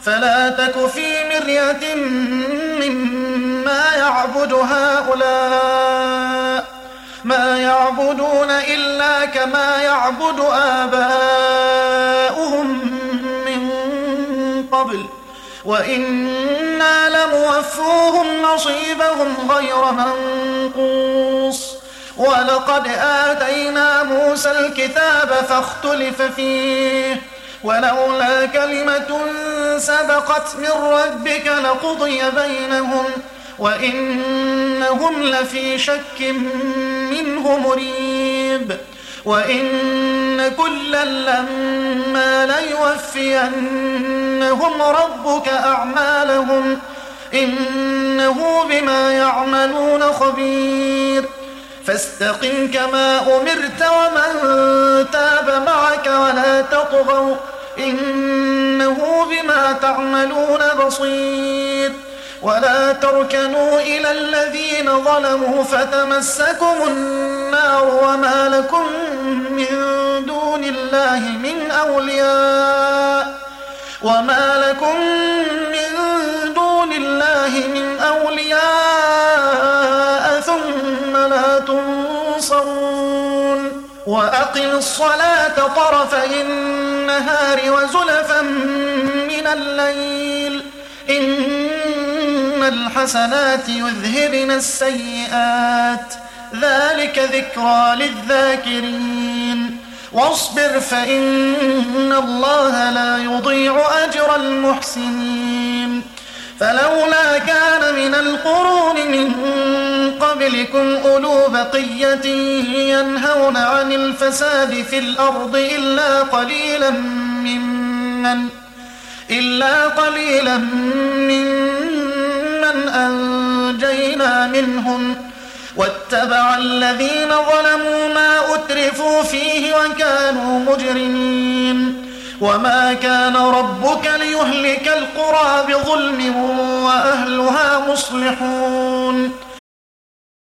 فلا تك في مرية مما يعبد هؤلاء، ما يعبدون إلا كما يعبد آباؤهم من قبل، وإنا لموفوهم نصيبهم غير منقوص. ولقد آتينا موسى الكتاب فاختلف فيه، ولولا كلمة سبقت من ربك لقضي بينهم وإنهم لفي شك منه مريب. وإن كلا لما ليوفينهم ربك أعمالهم إنه بما يعملون خبير. فاستقم كما أمرت ومن تاب معك ولا تطغوا إنه بما تعملون بصير. ولا تركنوا إلى الذين ظلموا فتمسكم النار وما لكم من دون الله من أولياء ثم لا تنصرون. وأقم الصلاة طرفي النهار وزلفا من الليل إن الحسنات يذهبن السيئات ذلك ذكرى للذاكرين. واصبر فإن الله لا يضيع أجر المحسنين. فلولا كان من القرون من قبلكم أولو بقية ينهون عن الفساد في الأرض إلا قليلا ممن أنجينا منهم واتبع الذين ظلموا ما أترفوا فيه وكانوا مجرمين. وما كان ربك ليهلك القرى بظلم وأهلها مصلحون.